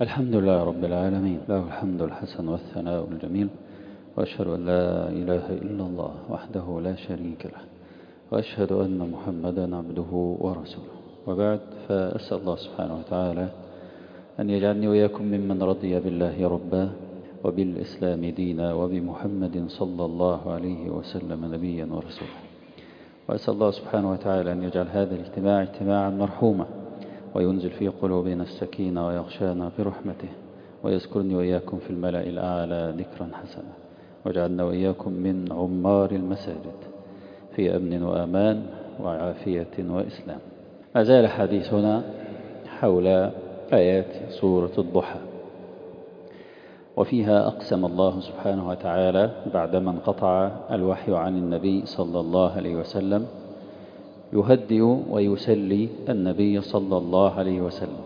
الحمد لله رب العالمين، له الحمد الحسن والثناء الجميل، وأشهد أن لا إله إلا الله وحده لا شريك له، وأشهد أن محمدا عبده ورسوله. وبعد، فأسأل الله سبحانه وتعالى أن يجعلني وإياكم ممن رضي بالله ربا وبالإسلام دينا وبمحمد صلى الله عليه وسلم نبيا ورسولا. وأسأل الله سبحانه وتعالى أن يجعل هذا الاجتماع اجتماعا مرحوما، وينزل في قلوبنا السكينة ويغشانا برحمته، ويذكرني وإياكم في الملأ الأعلى ذكرا حسنا، واجعلنا وإياكم من عمار المساجد في أمن وأمان وعافية وإسلام. ما زال حديثنا حول آيات سورة الضحى، وفيها أقسم الله سبحانه وتعالى بعدما انقطع الوحي عن النبي صلى الله عليه وسلم يهدئ ويسلي النبي صلى الله عليه وسلم،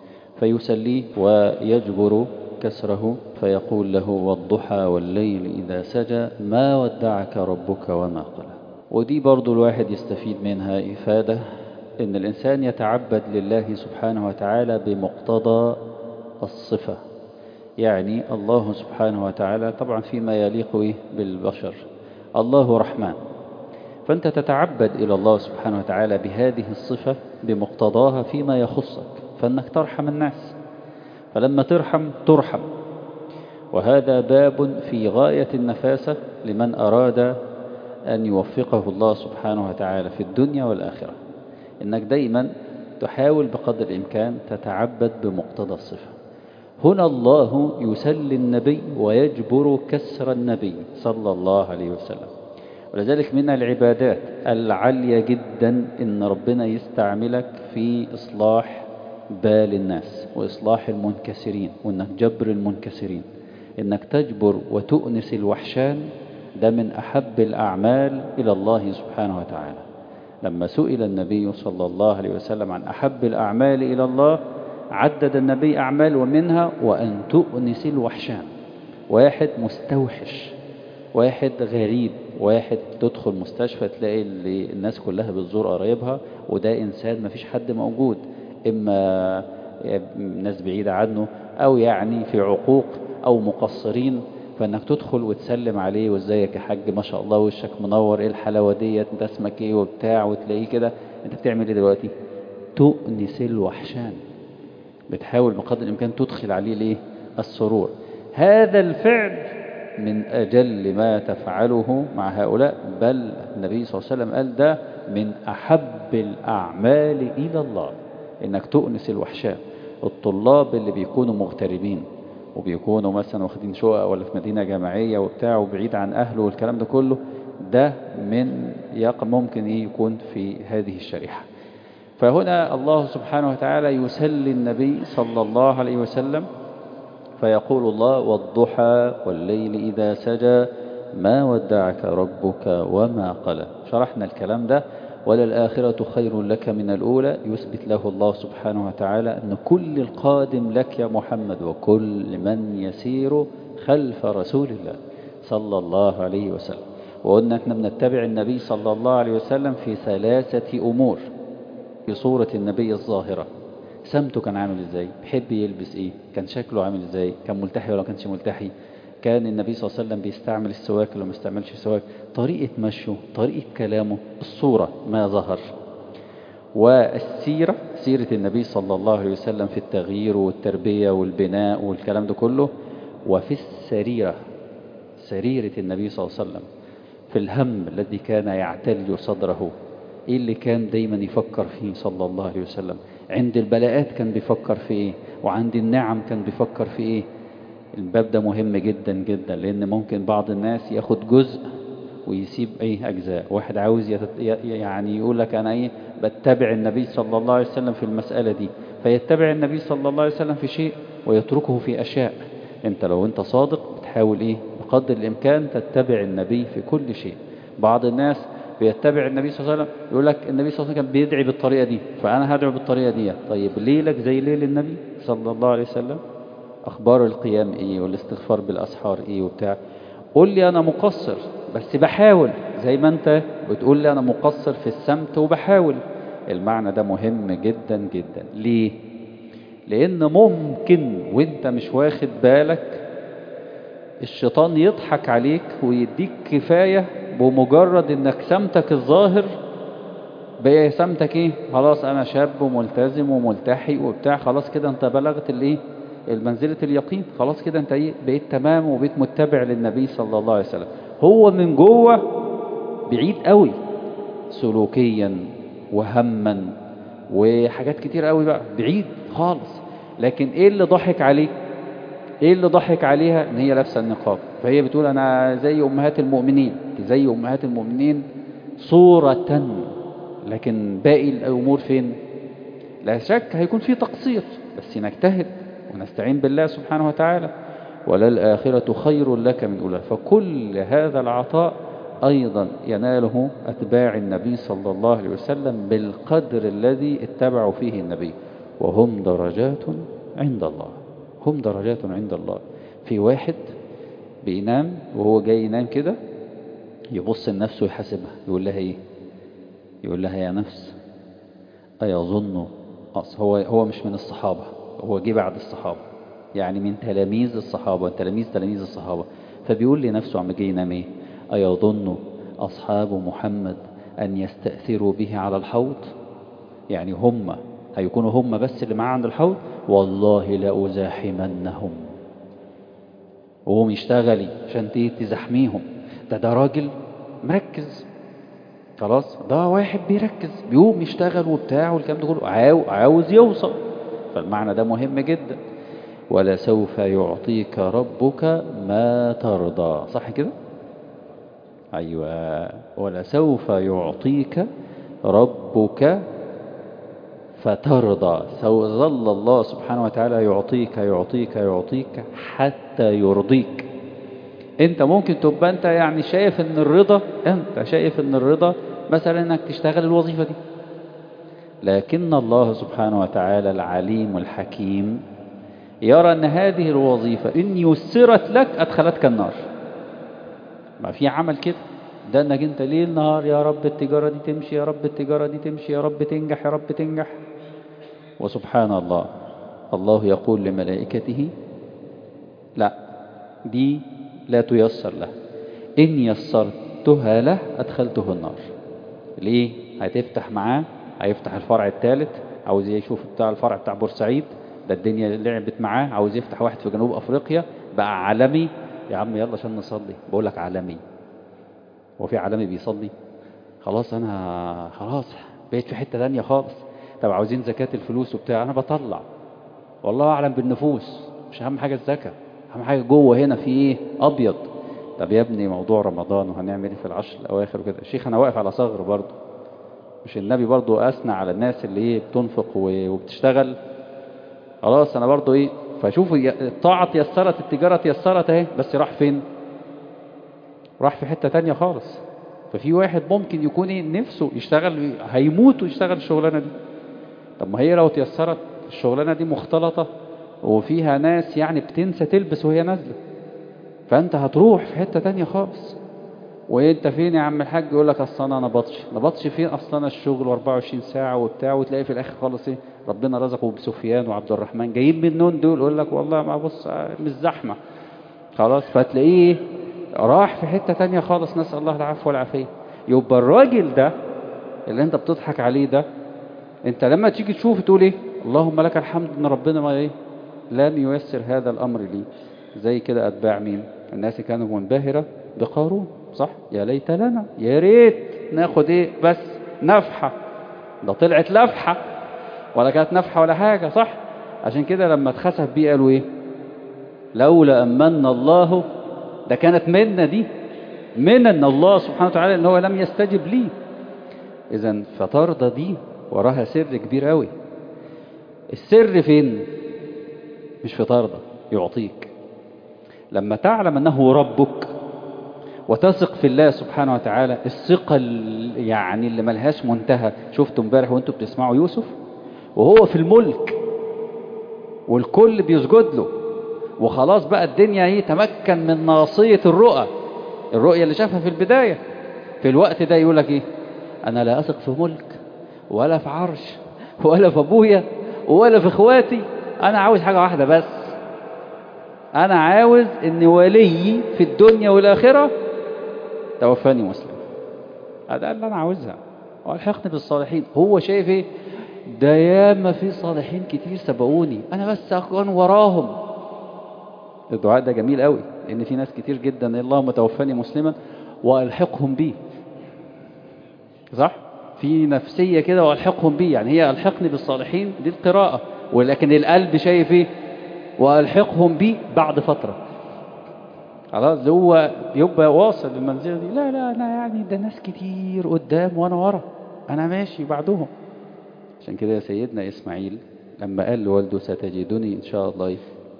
فيسليه ويجبر كسره فيقول له: والضحى والليل إذا سجى ما ودعك ربك وما قلى. ودي برضو الواحد يستفيد منها إفادة، إن الإنسان يتعبد لله سبحانه وتعالى بمقتضى الصفة. يعني الله سبحانه وتعالى طبعا فيما يليق بالبشر، الله رحمن، فأنت تتعبد إلى الله سبحانه وتعالى بهذه الصفة بمقتضاها فيما يخصك، فأنك ترحم الناس، فلما ترحم. وهذا باب في غاية النفاسة لمن أراد أن يوفقه الله سبحانه وتعالى في الدنيا والآخرة، إنك دايما تحاول بقدر الإمكان تتعبد بمقتضى الصفة. هنا الله يسلي النبي ويجبر كسر النبي صلى الله عليه وسلم. ولذلك من العبادات العالية جدا إن ربنا يستعملك في إصلاح بال الناس وإصلاح المنكسرين، وإنك جبر المنكسرين، إنك تجبر وتؤنس الوحشان. ده من أحب الأعمال إلى الله سبحانه وتعالى. لما سئل النبي صلى الله عليه وسلم عن أحب الأعمال إلى الله عدد النبي أعمال، ومنها وأن تؤنس الوحشان. واحد مستوحش، واحد غريب، واحد تدخل مستشفى تلاقي الناس كلها بتزور قرايبها، وده إنسان ما فيش حد موجود، إما ناس بعيدة عنه أو يعني في عقوق أو مقصرين، فإنك تدخل وتسلم عليه: وإزيك يا حاج، ما شاء الله وشك منور، إيه الحلاوة ديت، أنت اسمك إيه وبتاع، وتلاقيه كده. أنت بتعمل إيه دلوقتي؟ تؤنس الوحشان، بتحاول بقدر الإمكان تدخل عليه ليه؟ السرور. هذا الفعل من أجل ما تفعله مع هؤلاء، بل النبي صلى الله عليه وسلم قال ده من أحب الأعمال إلى الله، إنك تؤنس الوحشان. الطلاب اللي بيكونوا مغتربين وبيكونوا مثلا واخدين شقق ولا في مدينة جامعية وبتاع وبعيد عن أهله والكلام ده كله، ده من ممكن يكون في هذه الشريحة. فهنا الله سبحانه وتعالى يسلي النبي صلى الله عليه وسلم فيقول الله: والضحى والليل إذا سجى ما ودعك ربك وما قلى. شرحنا الكلام ده. وللآخرة خير لك من الأولى. يثبت له الله سبحانه وتعالى أن كل القادم لك يا محمد وكل من يسير خلف رسول الله صلى الله عليه وسلم. وقلنا احنا بنتبع النبي صلى الله عليه وسلم في 3 أمور. في صورة النبي الظاهرة، سمته كان عامل ازاي، بيحب يلبس ايه، كان شكله عامل ازاي، كان ملتحي ولا كانش ملتحي، كان النبي صلى الله عليه وسلم بيستعمل السواك ولا ما استعملش السواك، طريقة مشيه، طريقة كلامه، الصورة ما ظهر. والسيرة، سيرة النبي صلى الله عليه وسلم في التغيير والتربية والبناء والكلام ده كله. وفي السريرة، سريرة النبي صلى الله عليه وسلم في الهم الذي كان يعتل صدره، ايه اللي كان دايما يفكر فيه صلى الله عليه وسلم، عند البلاءات كان بيفكر في ايه، وعند النعم كان بيفكر في ايه. الباب ده مهم جدا جدا، لان ممكن بعض الناس ياخد جزء ويسيب ايه اجزاء. واحد عاوز يعني يقول لك انا ايه بتبع النبي صلى الله عليه وسلم في المسألة دي، فيتبع النبي صلى الله عليه وسلم في شيء ويتركه في اشياء. انت لو انت صادق بتحاول ايه بقدر الامكان تتبع النبي في كل شيء. بعض الناس بيتبع النبي صلى الله عليه وسلم، يقول لك النبي صلى الله عليه وسلم كان بيدعي بالطريقة دي، فأنا هدعو بالطريقة دي. طيب ليلك زي ليل النبي صلى الله عليه وسلم؟ أخبار القيام إيه والاستغفار بالأسحار إيه وبتاع؟ قول لي أنا مقصر بس بحاول، زي ما أنت بتقول لي أنا مقصر في السمت وبحاول. المعنى ده مهم جدا جدا. ليه؟ لأن ممكن وانت مش واخد بالك الشيطان يضحك عليك ويديك كفاية بمجرد انك سمتك الظاهر بقى سمتك ايه، خلاص انا شاب وملتزم وملتحي وبتاع، خلاص كده انت بلغت الايه، المنزلة اليقين، خلاص كده انت ايه بقيت تمام وبقيت متبع للنبي صلى الله عليه وسلم. هو من جوه بعيد قوي سلوكيا وهما وحاجات كتير قوي بقى بعيد خالص. لكن ايه اللي ضحك عليه، ايه اللي ضحك عليها؟ ان هي لابسه النقاب، فهي بتقول انا زي امهات المؤمنين، زي امهات المؤمنين صورة، لكن باقي الامور فين؟ لا شك هيكون في تقصير، بس نجتهد ونستعين بالله سبحانه وتعالى. وللآخرة خير لك من أولى. فكل هذا العطاء أيضا يناله أتباع النبي صلى الله عليه وسلم بالقدر الذي اتبعوا فيه النبي، وهم درجات عند الله. هم درجات عند الله. في واحد بينام وهو جاي ينام كده يبص لنفسه يحاسبها، يقول لها ايه؟ يقول لها يا نفس أيظن، هو مش من الصحابة، هو جه بعد الصحابة، يعني من تلاميذ الصحابة، تلاميذ الصحابة. فبيقول لنفسه عم جاي ينام ايه؟ أيظن أصحاب محمد أن يستأثروا به على الحوض؟ يعني هم هيكونوا هم بس اللي معاه عند الحوض؟ والله لأزاحمنهم. وهم يشتغلي عشان تزحميهم. ده راجل مركز، خلاص ده واحد بيركز بيقوم يشتغل وبتاع والكلام ده كله، عاوز يوصل. فالمعنى ده مهم جدا. ولسوف يعطيك ربك ما ترضى، صح كده؟ أيوة، ولسوف يعطيك ربك فترضى. ظل الله سبحانه وتعالى يعطيك يعطيك يعطيك حتى يرضيك. انت ممكن تبقى انت يعني شايف ان الرضا، انت شايف ان الرضا مثلا انك تشتغل الوظيفة دي، لكن الله سبحانه وتعالى العليم الحكيم يرى ان هذه الوظيفة ان يسرت لك ادخلتك النار. ما في عمل كده، ده انك انت ليل نهار يا رب التجارة دي تمشي، يا رب التجارة دي تمشي، يا رب تنجح، يا رب تنجح. وسبحان الله، الله يقول لملائكته لا، دي لا تيسر له، إن يسرتها له أدخلته النار. ليه؟ هتفتح معاه، هيفتح الفرع الثالث، عاوز يشوف بتاع الفرع بتاع بورسعيد، ده الدنيا لعبت معاه، عاوز يفتح واحد في جنوب أفريقيا بقى عالمي. يا عم يلا عشان نصلي، بقول لك عالمي، هو في عالمي بيصلي؟ خلاص أنا خلاص بقيت في حتة تانية خالص. طب عاوزين زكاة الفلوس وبتاع، أنا بطلع والله أعلم بالنفوس، مش أهم حاجة الزكاة، أهم حاجة جوه هنا في إيه؟ أبيض. طب يا ابني موضوع رمضان وهنعمل ايه في العشر الأواخر وكده؟ الشيخ أنا واقف على صغر برضه، مش النبي برضه أثنى على الناس اللي إيه بتنفق وبتشتغل؟ خلاص أنا برضه إيه، فشوفوا الطاعة تيسرت، التجارة تيسرت أهي، بس راح فين؟ راح في حتة تانية خالص. ففي واحد ممكن يكون إيه نفسه يشتغل، هيموت ويشتغل الشغلانة دي. طب ما هي لو تيسرت الشغلانة دي مختلطة وفيها ناس يعني بتنسى تلبس وهي نازلة، فأنت هتروح في حتة تانية خالص. وانت فين يا عم الحاج؟ يقول لك اصل انا نبطش فين؟ اصل انا الشغل 24 ساعة وبتاع، وتلاقي في الاخر خالص ايه، ربنا رزقه بسفيان وعبد الرحمن جايين من نون دول، يقول لك والله ما بص مش زحمة، خلاص فتلاقيه راح في حتة تانية خالص، نسأل الله العفو والعافية. يبقى الراجل ده اللي انت بتضحك عليه ده، انت لما تيجي تشوف تقول ايه؟ اللهم لك الحمد ان ربنا ما ايه لم ييسر هذا الامر لي. زي كده اتباع مين؟ الناس كانوا منبهرة بقارون، صح؟ يا ليت لنا، يا ريت ناخد ايه بس نفحة. ده طلعت لفحة ولا كانت نفحة ولا حاجة، صح؟ عشان كده لما اتخسف بيه قالوا ايه؟ لولا أمن الله، ده كانت منة، دي منن الله سبحانه وتعالى ان هو لم يستجب لي. اذا فترضى دي وراها سر كبير قوي. السر فين؟ مش في ترضى يعطيك، لما تعلم أنه ربك وتثق في الله سبحانه وتعالى الثقة يعني اللي ملهاش منتهى. شفتوا امبارح وانتوا بتسمعوا يوسف وهو في الملك والكل بيسجد له، وخلاص بقى الدنيا ايه، تمكن من ناصية الرؤية اللي شافها في البداية. في الوقت ده يقول لك ايه؟ انا لا اثق في ملك ولا في عرش ولا في ابويا ولا في اخواتي، أنا عاوز حاجة واحدة بس، أنا عاوز إن ولي في الدنيا والآخرة توفاني مسلم، هذا اللي أنا عاوزها، والحقني بالصالحين. هو شايف إيه؟ ده ياما في صالحين كتير سبقوني، أنا بس أكون وراهم. الدعاء ده جميل قوي، لأن في ناس كتير جدا اللهم توفاني مسلما وألحقهم بيه، صح؟ في نفسية كده وألحقهم بيه، يعني هي ألحقني بالصالحين دي القراءة، ولكن القلب شايف إيه؟ وألحقهم بيه بعد فترة. خلاص هو يبقى واصل للمنزلة دي، لا لا أنا يعني ده ناس كتير قدام وأنا ورا، أنا ماشي بعدهم. عشان كده يا سيدنا إسماعيل لما قال لوالده ستجدني إن شاء الله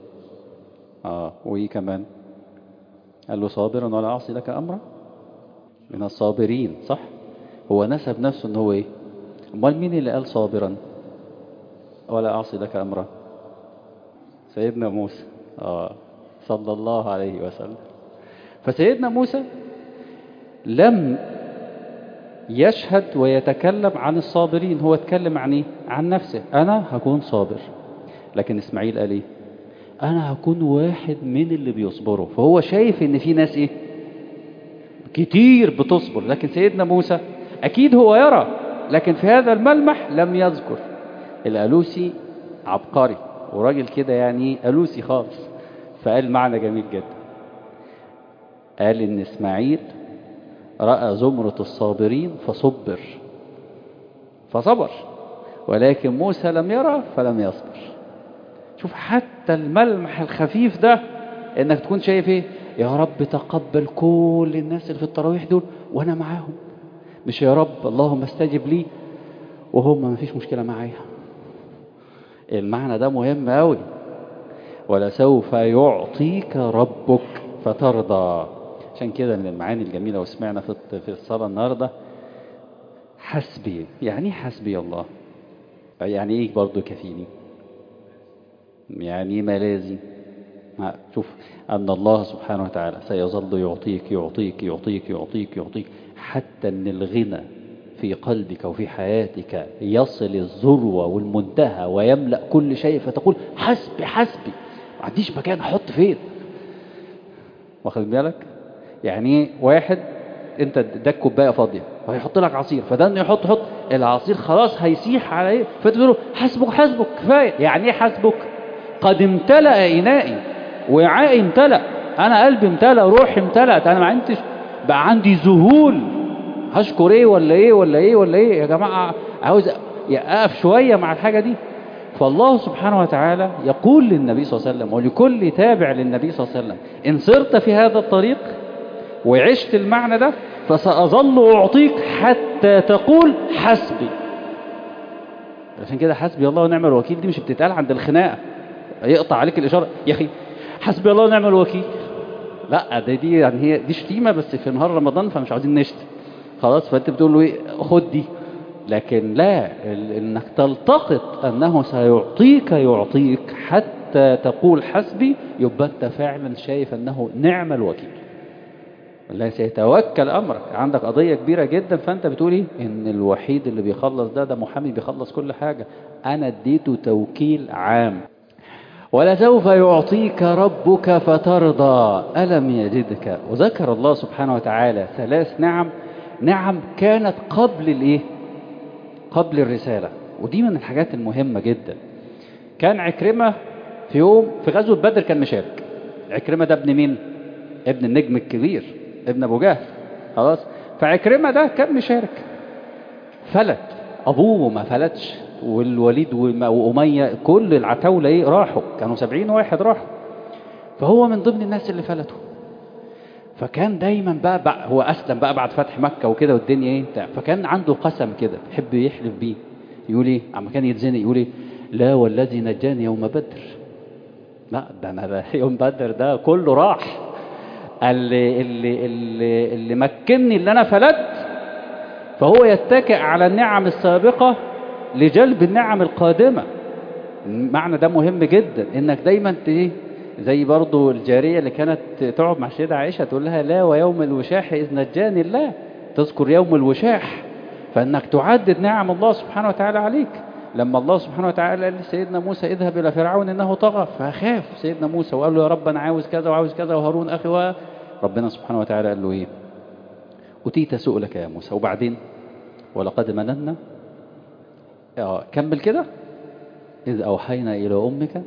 وإيه كمان قال له صابرا ولا أعصي لك أمرا، من الصابرين، صح؟ هو نسب نفسه إن هو إيه؟ أمال مين اللي قال صابرا ولا أعصي لك أمرا؟ سيدنا موسى صلى الله عليه وسلم. فسيدنا موسى لم يشهد ويتكلم عن الصابرين، هو اتكلم عن ايه؟ عن نفسه، انا هكون صابر. لكن اسماعيل قال ايه؟ انا هكون واحد من اللي بيصبروا. فهو شايف ان في ناس ايه؟ كتير بتصبر. لكن سيدنا موسى اكيد هو يرى، لكن في هذا الملمح لم يذكر. الألوسي عبقري وراجل كده يعني ألوسي خالص، فقال معنى جميل جدا، قال ان اسماعيل رأى زمرة الصابرين فصبر، ولكن موسى لم يرى فلم يصبر. شوف حتى الملمح الخفيف ده، انك تكون شايف ايه؟ يا رب تقبل كل الناس اللي في التراويح دول وانا معاهم، مش يا رب اللهم استجب لي وهم ما فيش مشكلة معايا. المعنى ده مهم قوي. ولسوف يعطيك ربك فترضى. عشان كده من المعاني الجميلة وسمعنا في الصلاة النهاردة حسبي. يعني حسبي الله، يعني ايه برضو كفيني، يعني ملاذي. شوف أن الله سبحانه وتعالى سيظل يعطيك يعطيك يعطيك يعطيك يعطيك حتى أن الغنى في قلبك وفي حياتك يصل الذروة والمنتهى ويملأ كل شيء، فتقول حسبي حسبي، ما عنديش مكان أحط فين. واخد بالك؟ يعني واحد انت اداك كوبايه فاضيه وهيحط لك عصير، فده انه يحط العصير خلاص هيسيح على ايه، فتقول له حسبك حسبك كفايه. يعني ايه حسبك؟ قد امتلأ انائي، وعائي امتلأ، انا قلبي امتلأ، روحي امتلأت، انا ما عنديش بقى عندي ذهول. هشكر ايه ولا ايه ولا ايه ولا ايه يا جماعه؟ عاوز اقف شويه مع الحاجه دي. فالله سبحانه وتعالى يقول للنبي صلى الله عليه وسلم ولكل تابع للنبي صلى الله عليه وسلم: إن سرت في هذا الطريق وعشت المعنى ده فسأظل أعطيك حتى تقول حسبي. عشان كده حسبي الله ونعم الوكيل دي مش بتتقال عند الخناقة، يقطع عليك الإشارة يا أخي حسبي الله ونعم الوكيل، لا دي يعني هي دي شتيمة بس في نهار رمضان فمش عاوزين نشتم خلاص، فأنت بتقول له إيه؟ خد دي. لكن لا، انك تلتقط انه يعطيك حتى تقول حسبي، يبقى انت فعلا شايف انه نعم الوكيل، لا سيتوكل امرك. عندك قضية كبيرة جدا، فانت بتقول ايه؟ ان الوحيد اللي بيخلص ده محامي بيخلص كل حاجة، انا اديته توكيل عام. ولسوف يعطيك ربك فترضى ألم يجدك. وذكر الله سبحانه وتعالى 3 نعم كانت قبل الايه؟ قبل الرسالة. ودي من الحاجات المهمة جدا. كان عكرمة في يوم في غزوة بدر كان مشارك. عكرمة ده ابن مين؟ ابن النجم الكبير، ابن أبو جهل. خلاص، فعكرمة ده كان مشارك، فلت أبوه ما فلتش، والوليد وأمية كل العتاولة ايه راحوا، كانوا 70 واحد راحوا، فهو من ضمن الناس اللي فلتوا. فكان دايما بقى هو أسلم بقى بعد فتح مكة وكده والدنيا ايه بتاع، فكان عنده قسم كده يحب يحلف بيه، يقول ايه عما كان يتزنق، يقول ايه؟ لا والذي نجاني يوم بدر، لا ده انا ده يوم بدر ده كله راح، اللي مكنني اللي انا فلت. فهو يتكئ على النعم السابقة لجلب النعم القادمة. المعنى ده مهم جدا، انك دايما زي برضو الجارية اللي كانت تقعد مع سيدة عائشة تقول لها لا ويوم الوشاح إذ نجاني الله، تذكر يوم الوشاح، فإنك تعدد نعم الله سبحانه وتعالى عليك. لما الله سبحانه وتعالى قال لسيدنا موسى اذهب إلى فرعون إنه طغى، فخاف سيدنا موسى وقال له يا رب أنا عاوز كذا وعاوز كذا وهارون أخي، ربنا سبحانه وتعالى قال له إيه؟ أتيت سؤلك يا موسى. وبعدين ولقد مننا، كمل كده، إذ أوحينا إلى أمك.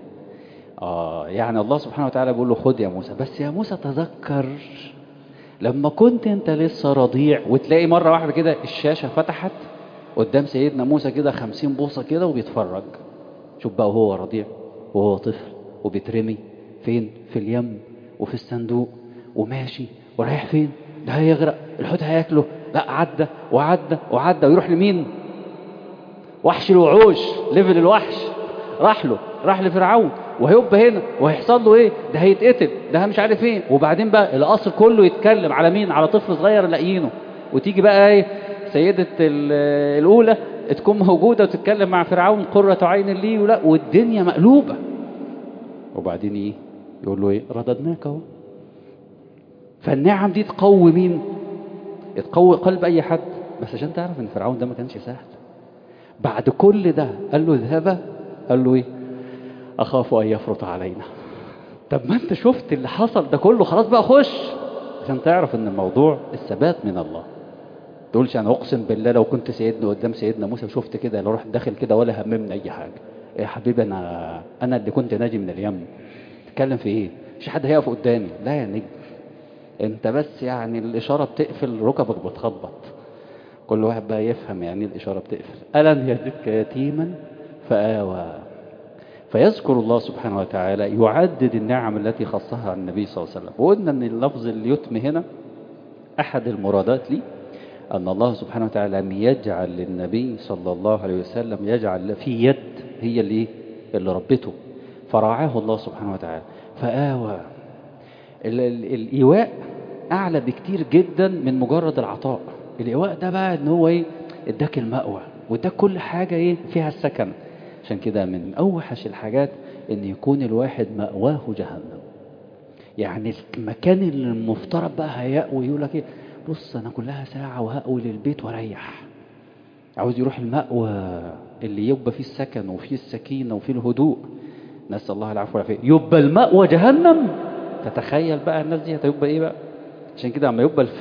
يعني الله سبحانه وتعالى بيقول له خد يا موسى، بس يا موسى تذكر لما كنت انت لسه رضيع، وتلاقي مرة واحدة كده الشاشة فتحت قدام سيدنا موسى كده 50 بوصة كده وبيتفرج. شوف بقى وهو رضيع وهو طفل وبيترمي فين؟ في اليم وفي الصندوق وماشي ورايح فين؟ ده هيغرق، الحوت هياكله، لا عدى وعدى وعدى ويروح لمين؟ وحش الوحوش، ليفل الوحش راح لفرعون، وهيبقى هنا وهيحصل له ايه؟ ده هيتقتل، ده مش عارف ايه. وبعدين بقى القصر كله يتكلم على مين؟ على طفل صغير لاقيينه. وتيجي بقى ايه؟ سيدة الاولى تكون موجودة وتتكلم مع فرعون قرة عين لي، ولا والدنيا مقلوبة. وبعدين ايه؟ يقول له ايه؟ رددناك اهو. فالنعم دي تقوي مين؟ تقوي قلب اي حد. بس عشان تعرف ان فرعون ده ما كانش سهل. بعد كل ده قال له اذهبا، قال له ايه؟ اخاف ان يفرط علينا. طب ما انت شفت اللي حصل ده كله، خلاص بقى خش. عشان تعرف ان الموضوع الثبات من الله. تقولش انا اقسم بالله لو كنت سيدنا قدام سيدنا موسى وشفت كده لو رحت داخل كده ولا هممني اي حاجه. يا حبيبي انا اللي كنت ناجي من اليم. تتكلم في ايه؟ مش حد هيقف قدامي. لا يا نجم، انت بس يعني الاشاره بتقفل ركبك بتخبط. كل واحد بقى يفهم يعني الاشاره بتقفل. الم يجدك يتيما فآوى. فيذكر الله سبحانه وتعالى يعدد النعم التي خصها عن النبي صلى الله عليه وسلم. وقلنا ان اللفظ اليتم هنا احد المرادات لي ان الله سبحانه وتعالى لم يجعل للنبي صلى الله عليه وسلم، يجعل في يد هي اللي ربته، فرعاه الله سبحانه وتعالى فآوى. الإيواء أعلى بكتير جدا من مجرد العطاء. الإيواء ده بقى إن هو إيه؟ إداك المأوى وإداك كل حاجة إيه؟ فيها السكن. عشان كده من أوحش الحاجات إن يكون الواحد مأواه جهنم. يعني المكان اللي المفترض بقى هيأوي، يقول لك إيه؟ بص أنا كلها ساعة وهأوي للبيت واريح. عاوز يروح المأوى اللي يبقى فيه السكن وفيه السكينة وفيه الهدوء. نسأل الله العفو والعافية. يبقى المأوى جهنم. تتخيل بقى الناس دي هتبقى ايه بقى؟ عشان كده لما يبقى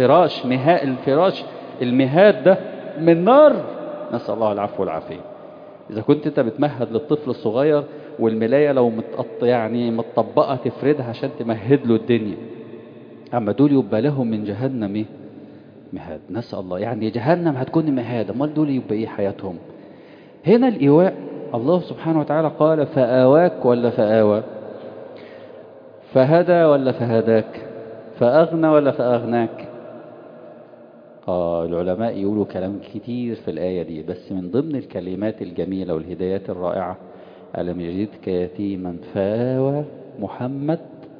الفراش المهاد ده من نار، نسأل الله العفو والعافية. إذا كنت أنت بتمهد للطفل الصغير والملاية لو يعني متطبقة تفردها عشان تمهد له الدنيا، أما دول يبقى لهم من جهنم إيه؟ مهاد. نسأل الله، يعني جهنم هتكون مهاد، أمال دول يبقى إيه حياتهم؟ هنا الإيواء الله سبحانه وتعالى قال فآواك ولا فآوى؟ فهدى ولا فهداك؟ فأغنى ولا فأغناك؟ العلماء يقولوا كلام كتير في الآية دي، بس من ضمن الكلمات الجميلة والهدايات الرائعة ألم يجدك يتيما فآوى محمد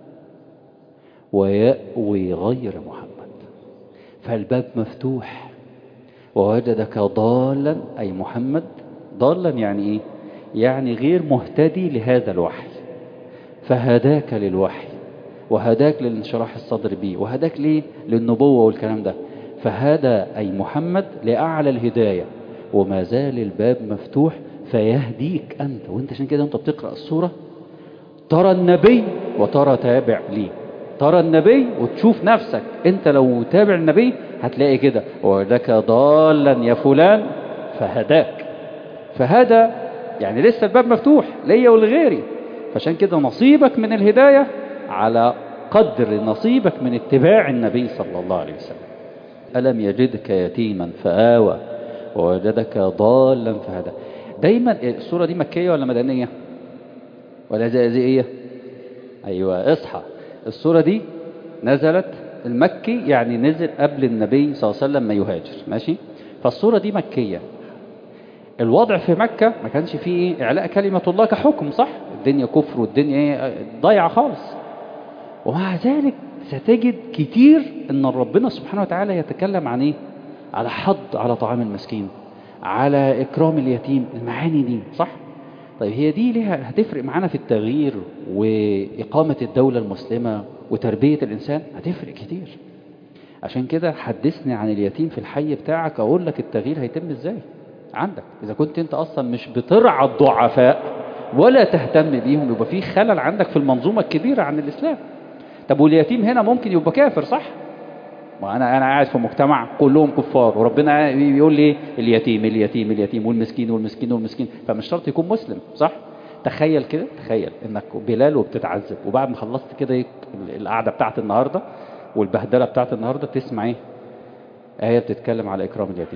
ويأوي غير محمد. فالباب مفتوح. ووجدك ضالا، أي محمد ضالا يعني إيه؟ يعني غير مهتدي لهذا الوحي، فهداك للوحي وهداك للانشراح الصدر به، وهداك ليه؟ للنبوة والكلام ده. فهدى أي محمد لأعلى الهداية، وما زال الباب مفتوح فيهديك أنت. وانت عشان كده انت بتقرأ السورة ترى النبي وترى تابع ليه. ترى النبي وتشوف نفسك انت لو تابع النبي هتلاقي كده وذاك ضالا يا فلان فهداك. فهدى يعني لسه الباب مفتوح ليا ولغيري. فعشان كده نصيبك من الهداية على قدر نصيبك من اتباع النبي صلى الله عليه وسلم. ألم يجدك يتيما فآوى ووجدك ضالا فهدى. دايما السورة دي مكية ولا مدنية ولا زائزية؟ أيوة اصحى. السورة دي نزلت المكي، يعني نزل قبل النبي صلى الله عليه وسلم ما يهاجر، ماشي؟ فالسورة دي مكية. الوضع في مكة ما كانش فيه إعلاء كلمة الله كحكم، صح؟ الدنيا كفر والدنيا ضايعة خالص. ومع ذلك ستجد كتير ان ربنا سبحانه وتعالى يتكلم عن ايه؟ على حض على طعام المسكين، على اكرام اليتيم، المعاني دي صح؟ طيب هي دي ليها هتفرق معانا في التغيير واقامة الدولة المسلمة وتربية الانسان؟ هتفرق كتير. عشان كده حدثني عن اليتيم في الحي بتاعك اقول لك التغيير هيتم ازاي. عندك. إذا كنت أنت أصلا مش بترعى الضعفاء ولا تهتم بيهم، يبقى في خلل عندك في المنظومة الكبيرة عن الإسلام. طب واليتيم هنا ممكن يبقى كافر، صح؟ ما أنا قاعد في مجتمع كلهم كفار، وربنا بيقول لي اليتيم اليتيم اليتيم والمسكين والمسكين والمسكين، فمش شرط يكون مسلم، صح؟ تخيل كده، تخيل إنك بلال وبتتعذب، وبعد ما خلصت كده القعدة بتاعت النهاردة والبهدلة بتاعت النهاردة تسمع إيه؟ آية بتتكلم على إكرام اليتيم.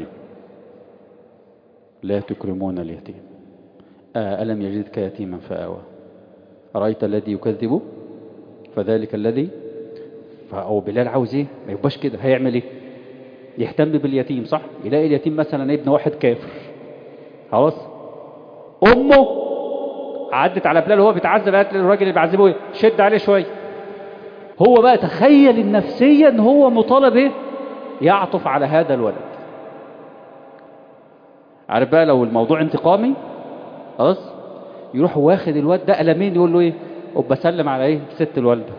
لا تكرمون اليتيم ألم يجدك يتيما فآوى أرأيت الذي يكذب فذلك الذي أو بلال عاوز إيه؟ ما يبقاش كده، هيعمل إيه؟ يهتم باليتيم، صح؟ يلاقي اليتيم مثلا ابن واحد كافر، خلاص أمه عدت على بلال وهو بيتعذب، قالت للراجل اللي بيعذبه إيه؟ شد عليه شوية. هو بقى تخيل النفسية إن هو مطالب إيه؟ يعطف على هذا الولد. عارف بقى لو الموضوع انتقامي، خلاص يروح واخد الواد ده قلمين يقول له ايه؟ وبسلم على ايه؟ ست الوالده.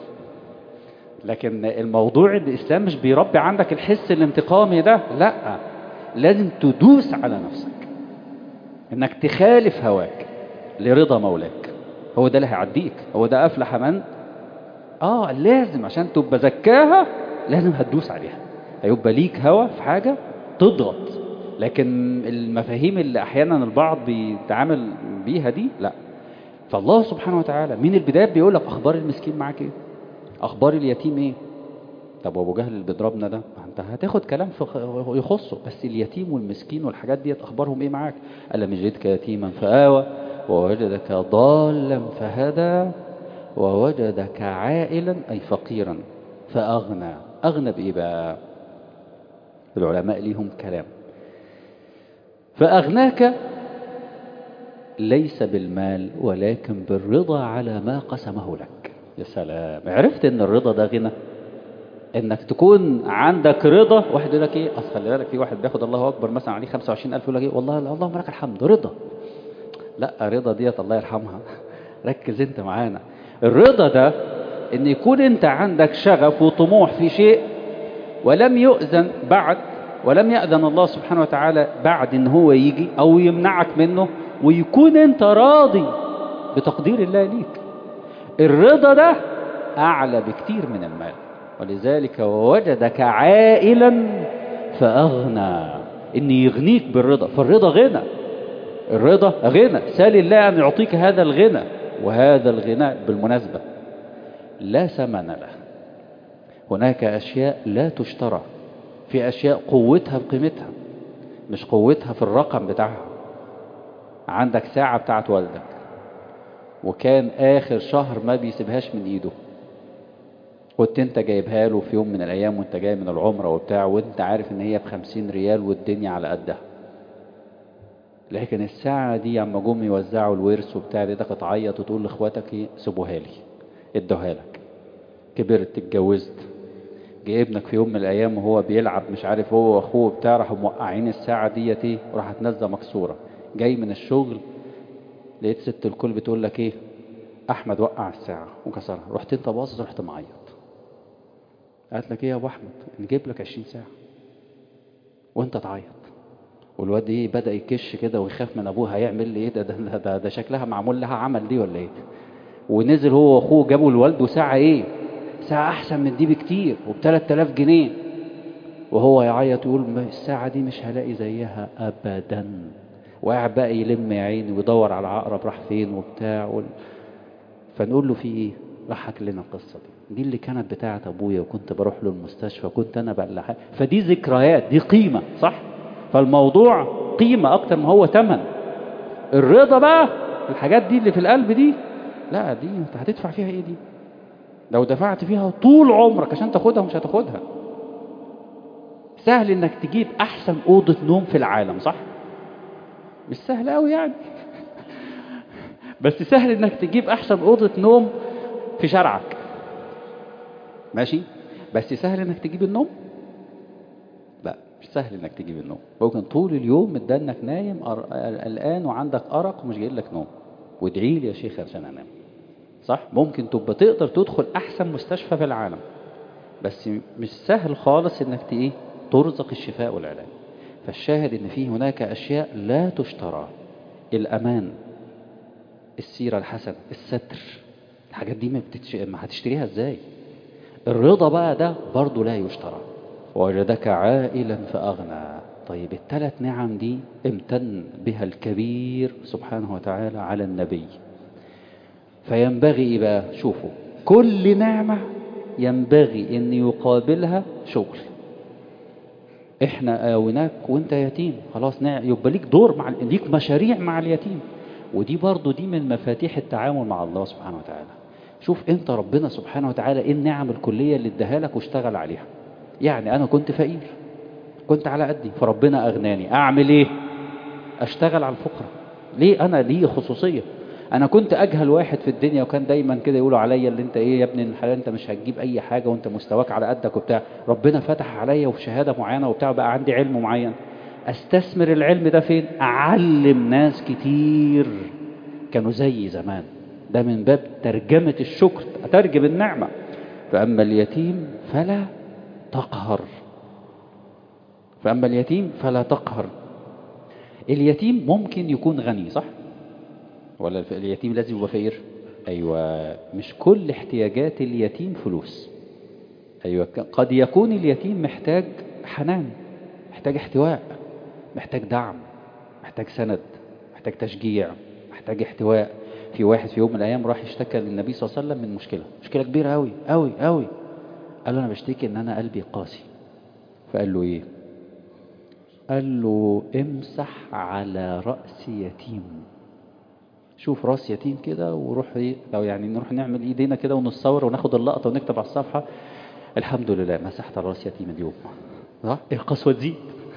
لكن الموضوع الاسلام مش بيربي عندك الحس الانتقامي ده، لا، لازم تدوس على نفسك انك تخالف هواك لرضا مولاك. هو ده اللي هيعديك، هو ده افلح من لازم عشان تبقى زكاها لازم هتدوس عليها. هيبقى ليك هوا في حاجه تضغط، لكن المفاهيم اللي احيانا البعض بيتعامل بيها دي لا. فالله سبحانه وتعالى من البداية بيقول لك اخبار المسكين معاك ايه؟ اخبار اليتيم ايه؟ طب وابو جهل اللي بيضربنا ده انت هتاخد كلام يخصه، بس اليتيم والمسكين والحاجات دي اخبارهم ايه معاك؟ ألم يجدك يتيما فآوى ووجدك ضالا فهدى ووجدك عائلا أي فقيرا فأغنى. أغنى بإيه بقى؟ العلماء ليهم كلام. فأغناك ليس بالمال ولكن بالرضا على ما قسمه لك. يا سلام، عرفت ان الرضا ده غنى؟ انك تكون عندك رضا. واحد يقول لك ايه؟ اصل خلي بالك في واحد بياخد الله اكبر مثلا عليه 25,000 يقول لك ايه؟ والله اللهم لك الحمد رضا. لا، رضا ديت الله يرحمها. ركز انت معانا. الرضا ده ان يكون انت عندك شغف وطموح في شيء ولم يأذن الله سبحانه وتعالى بعد ان هو يجي او يمنعك منه، ويكون انت راضي بتقدير الله ليك. الرضا ده اعلى بكتير من المال. ولذلك ووجدك عائلا فأغنى، ان يغنيك بالرضا. فالرضا غنى، الرضا غنى. سال الله ان يعطيك هذا الغنى. وهذا الغنى بالمناسبة لا ثمن له. هناك اشياء لا تشترى، في اشياء قوتها بقيمتها، مش قوتها في الرقم بتاعها. عندك ساعة بتاعت والدك وكان آخر شهر ما بيسيبهاش من إيده، كنت انت جايبها له في يوم من الأيام وانت جاي من العمرة وبتاع، وانت عارف ان هي ب50 ريال والدنيا على قدها. لكن الساعة دي عم جم يوزعوا الورث وبتاع دي تعيط وتقول لاخواتك ايه؟ سيبوها لي، ادوها لك. كبرت، اتجوزت، جاي ابنك في يوم من الأيام وهو بيلعب مش عارف هو واخوه بتاع، راحوا موقعين الساعة ديت ايه؟ وراحت نازله مكسورة. جاي من الشغل لقيت ست الكل بتقول لك ايه؟ احمد وقع الساعة وكسرها. رحت انت باصص، رحت معيط. قالت لك ايه يا ابو احمد؟ نجيب لك 20 ساعة وانت تعيط. والواد ايه؟ بدأ يكش كده ويخاف من ابوه، هيعمل لي ايه؟ ده شكلها معمول لها عمل دي ولا ايه؟ ونزل هو واخوه جابوا لوالده ساعة ايه؟ ساعة احسن من دي بكتير وب3000 جنيه. وهو يعيط يقول الساعة دي مش هلاقي زيها ابدا. وقاعد بقى يلم يا عيني ويدور على عقرب راح فين وبتاع فنقول له في ايه؟ راح حكى لنا القصة دي اللي كانت بتاعة ابويا، وكنت بروح له المستشفى، كنت انا بقى فدي ذكريات، دي قيمة، صح؟ فالموضوع قيمة اكتر ما هو تمن. الرضا بقى الحاجات دي اللي في القلب دي، لا دي انت هتدفع فيها ايه دي؟ لو دفعت فيها طول عمرك عشان تاخدها مش هتاخدها. سهل انك تجيب احسن اوضة نوم في العالم، صح؟ مش سهل قوي يعني. بس سهل انك تجيب احسن اوضة نوم في شارعك، ماشي؟ بس سهل انك تجيب النوم؟ لا، مش سهل انك تجيب النوم. ممكن طول اليوم متدنك نايم قلقان وعندك ارق ومش جاي لك نوم، وادعي لي يا شيخ عشان انام، صح؟ ممكن تبقى تقدر تدخل احسن مستشفى في العالم، بس مش سهل خالص انك ايه؟ ترزق الشفاء والعلاج. فالشاهد ان في هناك اشياء لا تشترى. الامان، السيرة الحسنة، الستر، الحاجات دي ما هتشتريها ازاي؟ الرضا بقى ده برضو لا يشترى. ووجدك عائلا فأغنى. طيب ال3 نعم دي امتن بها الكبير سبحانه وتعالى على النبي. فينبغي بقى، شوفوا، كل نعمة ينبغي ان يقابلها شغل. احنا آوناك وانت يتيم، خلاص يبقى ليك دور ليك مشاريع مع اليتيم. ودي برضو دي من مفاتيح التعامل مع الله سبحانه وتعالى. شوف انت ربنا سبحانه وتعالى ايه النعم الكلية اللي اداها لك واشتغل عليها. يعني انا كنت فقير، كنت على قدي، فربنا اغناني. اعمل ايه؟ اشتغل على الفقراء. ليه؟ انا ليه خصوصية. انا كنت اجهل واحد في الدنيا، وكان دايما كده يقولوا عليا اللي انت ايه يا ابن الحلال، انت مش هتجيب اي حاجة وانت مستواك على قدك وبتاع. ربنا فتح عليا وفي شهادة معينة وبتاع، بقى عندي علم معين. استثمر العلم ده فين؟ اعلم ناس كتير كانوا زي زمان. ده من باب ترجمة الشكر، اترجم النعمة. فاما اليتيم فلا تقهر. فاما اليتيم فلا تقهر. اليتيم ممكن يكون غني، صح؟ ولا اليتيم لازم يبقى فقير؟ ايوه، مش كل احتياجات اليتيم فلوس. ايوه، قد يكون اليتيم محتاج حنان، محتاج احتواء، محتاج دعم، محتاج سند، محتاج تشجيع، محتاج احتواء. في واحد في يوم من الايام راح يشتكى للنبي صلى الله عليه وسلم من مشكله كبيره قوي قوي قوي. قال له انا بشتكي ان انا قلبي قاسي. فقال له ايه؟ قال له امسح على رأس يتيم. شوف راس يتيم كده وروح ايه، لو يعني نروح نعمل ايدينا كده ونصور وناخد اللقطة ونكتب على الصفحة الحمد لله مسحت على راس يتيم اليوم. صح؟ ايه القسوة دي؟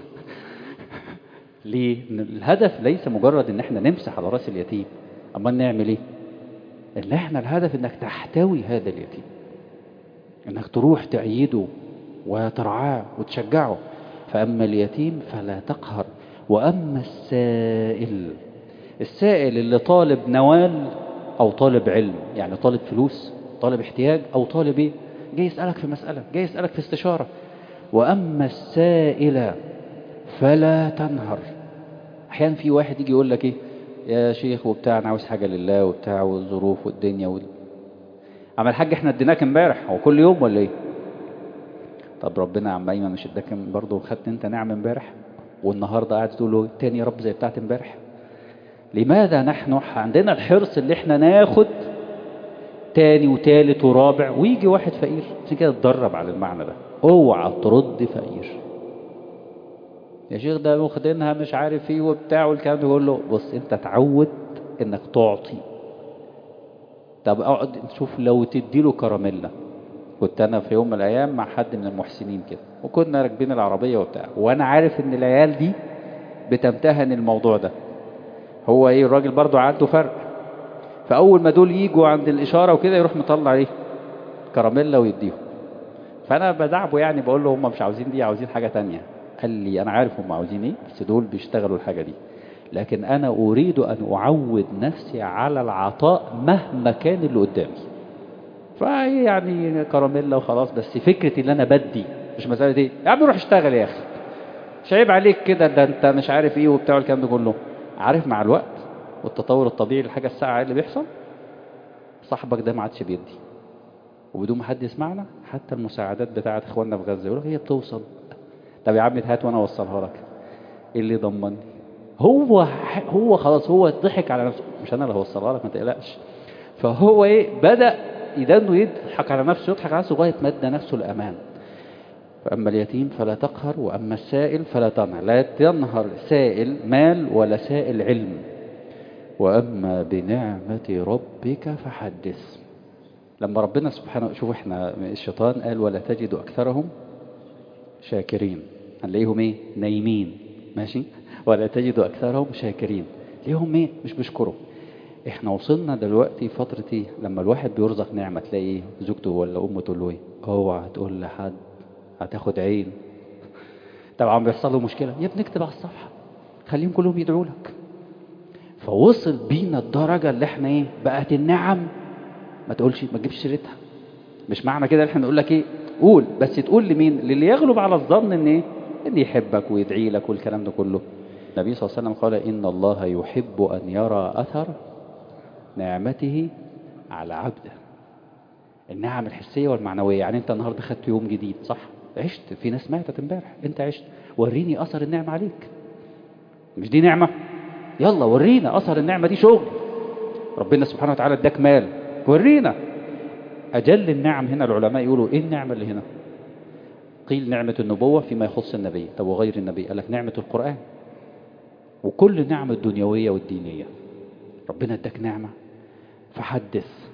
ليه؟ الهدف ليس مجرد ان احنا نمسح على راس اليتيم. اما نعمل ايه؟ ان احنا الهدف انك تحتوي هذا اليتيم، انك تروح تعيده وترعاه وتشجعه. فاما اليتيم فلا تقهر. واما السائل، السائل اللي طالب نوال او طالب علم، يعني طالب فلوس، طالب احتياج، او طالب ايه، جاي يسألك في مسألة، جاي يسألك في استشارة. واما السائل فلا تنهر. احيانا في واحد يجي يقول لك ايه يا شيخ وبتاع، انا عاوز حاجة لله وبتاع والظروف والدنيا عمل الحاج احنا اديناك امبارح، هو كل يوم ولا ايه؟ طب ربنا يا عم ايمن مش اداك برضه، خدت انت نعم امبارح والنهارده قاعد تقول له تاني يا رب زي بتاعت امبارح؟ لماذا نحن عندنا الحرص اللي احنا ناخد تاني وتالت ورابع، ويجي واحد فقير؟ عشان كده اتدرب على المعنى ده. اوعى ترد فقير. يا شيخ ده واخدينها مش عارف ايه وبتاع والكلام ده. يقول له بص انت اتعود انك تعطي. طب اقعد شوف لو تديله كراميلا. كنت انا في يوم من الايام مع حد من المحسنين كده، وكنا راكبين العربيه وبتاع، وانا عارف ان العيال دي بتمتهن الموضوع ده. هو ايه الراجل برضو عنده فرق. فاول ما دول يجوا عند الاشاره وكده يروح مطلع ايه كراميلا ويديهم. فانا بدعبه يعني، بقول له هم مش عاوزين دي، عاوزين حاجه تانية. قال لي انا عارف هم عاوزين ايه، بس دول بيشتغلوا الحاجه دي، لكن انا اريد ان اعود نفسي على العطاء مهما كان اللي قدامي. فايه يعني كراميلا وخلاص، بس فكرة اللي انا بدي مش مسألة ايه يا عم روح اشتغل يا اخي، مش عيب عليك كده، ده انت مش عارف ايه وبتاع الكلام ده كله. عارف مع الوقت والتطور الطبيعي للحاجة الساعة اللي بيحصل، صاحبك ده ما عادش بيدي، وبدون ما حد يسمعنا حتى المساعدات بتاعت اخواننا في غزة يقولوا هي بتوصل. طب يا عم هات وانا اوصلها لك. ايه اللي ضمني؟ هو خلاص هو ضحك على نفسه، مش انا اللي هوصلها لك ما تقلقش. فهو ايه بدأ يدنه يضحك على نفسه، يضحك على نفسه لغاية ما ادى نفسه الأمان. فأما اليتيم فلا تقهر وأما السائل فلا تنهر. لا تنهر سائل مال ولا سائل علم. وأما بنعمة ربك فحدث. لما ربنا سبحانه، شوف احنا الشيطان قال ولا تجد أكثرهم شاكرين، هنلاقيهم ايه نايمين ماشي. ولا تجد أكثرهم شاكرين، ليهم ايه مش بيشكروا. احنا وصلنا دلوقتي فترة ايه لما الواحد بيرزق نعمة تلاقي ايه زوجته ولا امه تقول له ايه اوعى تقول لحد هتاخد عين. طبعا بيحصل له مشكلة، يا ابني اكتب على الصفحة خليهم كلهم يدعوا لك. فوصل بينا الدرجة اللي احنا ايه بقت النعم ما تقولش، ما تجيبش سيرتها. مش معنى كده احنا نقول لك ايه قول، بس تقول لمين؟ للي يغلب على الظن ان ايه إن يحبك ويدعي لك والكلام ده كله. النبي صلى الله عليه وسلم قال إن الله يحب أن يرى أثر نعمته على عبده. النعم الحسية والمعنوية. يعني أنت النهاردة خدت يوم جديد، صح؟ عشت، في ناس ماتت امبارح، أنت عشت، وريني أثر النعمة عليك. مش دي نعمة؟ يلا ورينا أثر النعمة دي. شغل ربنا سبحانه وتعالى اداك مال، ورينا. أجل النعم هنا العلماء يقولوا إيه النعمة اللي هنا؟ قيل نعمة النبوة فيما يخص النبي. طب وغير النبي؟ قال لك نعمة القرآن وكل النعم الدنيوية والدينية. ربنا اداك نعمة فحدث.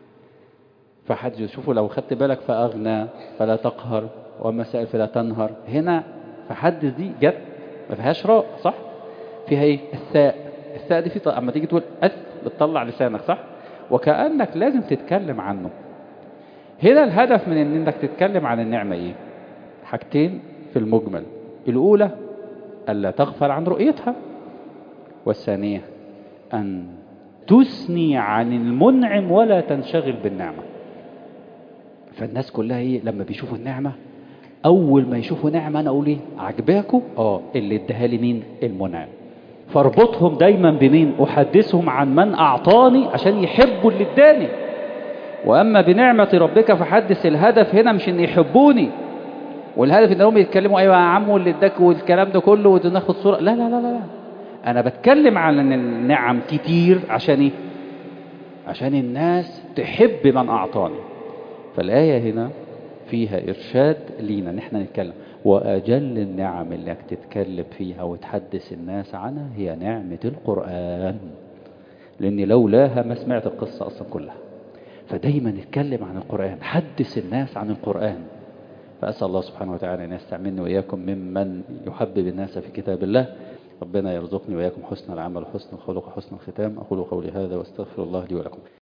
شوفوا لو خدت بالك، فأغنى فلا تقهر وأما سائل فلا تنهر. هنا فحدث دي جت ما فيهاش راء، صح؟ فيها ايه؟ الثاء دي في اما تيجي تقول بتطلع لسانك، صح؟ وكأنك لازم تتكلم عنه. هنا الهدف من انك تتكلم عن النعمة ايه؟ حاجتين في المجمل. الأولى ألا تغفل عن رؤيتها، والثانية أن تثني عن المنعم ولا تنشغل بالنعمة. فالناس كلها ايه لما بيشوفوا النعمة؟ أول ما يشوفوا نعمة أنا أقول ايه؟ عجباكوا؟ اللي اداها لي مين؟ المنعم. فاربطهم دايما بمين؟ أحدثهم عن من أعطاني عشان يحبوا اللي اداني. وأما بنعمة ربك فحدث. الهدف هنا مش ان يحبوني، والهدف انهم يتكلموا ايوه يا عم واللي اداك والكلام ده كله وناخد صورة. لا لا لا لا، انا بتكلم عن ان النعم كتير عشان ايه؟ عشان الناس تحب من اعطاني. فالآية هنا فيها إرشاد لينا ان احنا نتكلم. وأجل النعم اللي انك تتكلم فيها وتحدث الناس عنها هي نعمة القرآن، لأن لولاها ما سمعت القصة أصلا كلها. فدايما نتكلم عن القرآن، حدث الناس عن القرآن. فأسأل الله سبحانه وتعالى أن يستعملني وإياكم ممن يحبب الناس في كتاب الله. ربنا يرزقني وإياكم حسن العمل وحسن الخلق وحسن الختام. أقول قولي هذا واستغفر الله لي ولكم.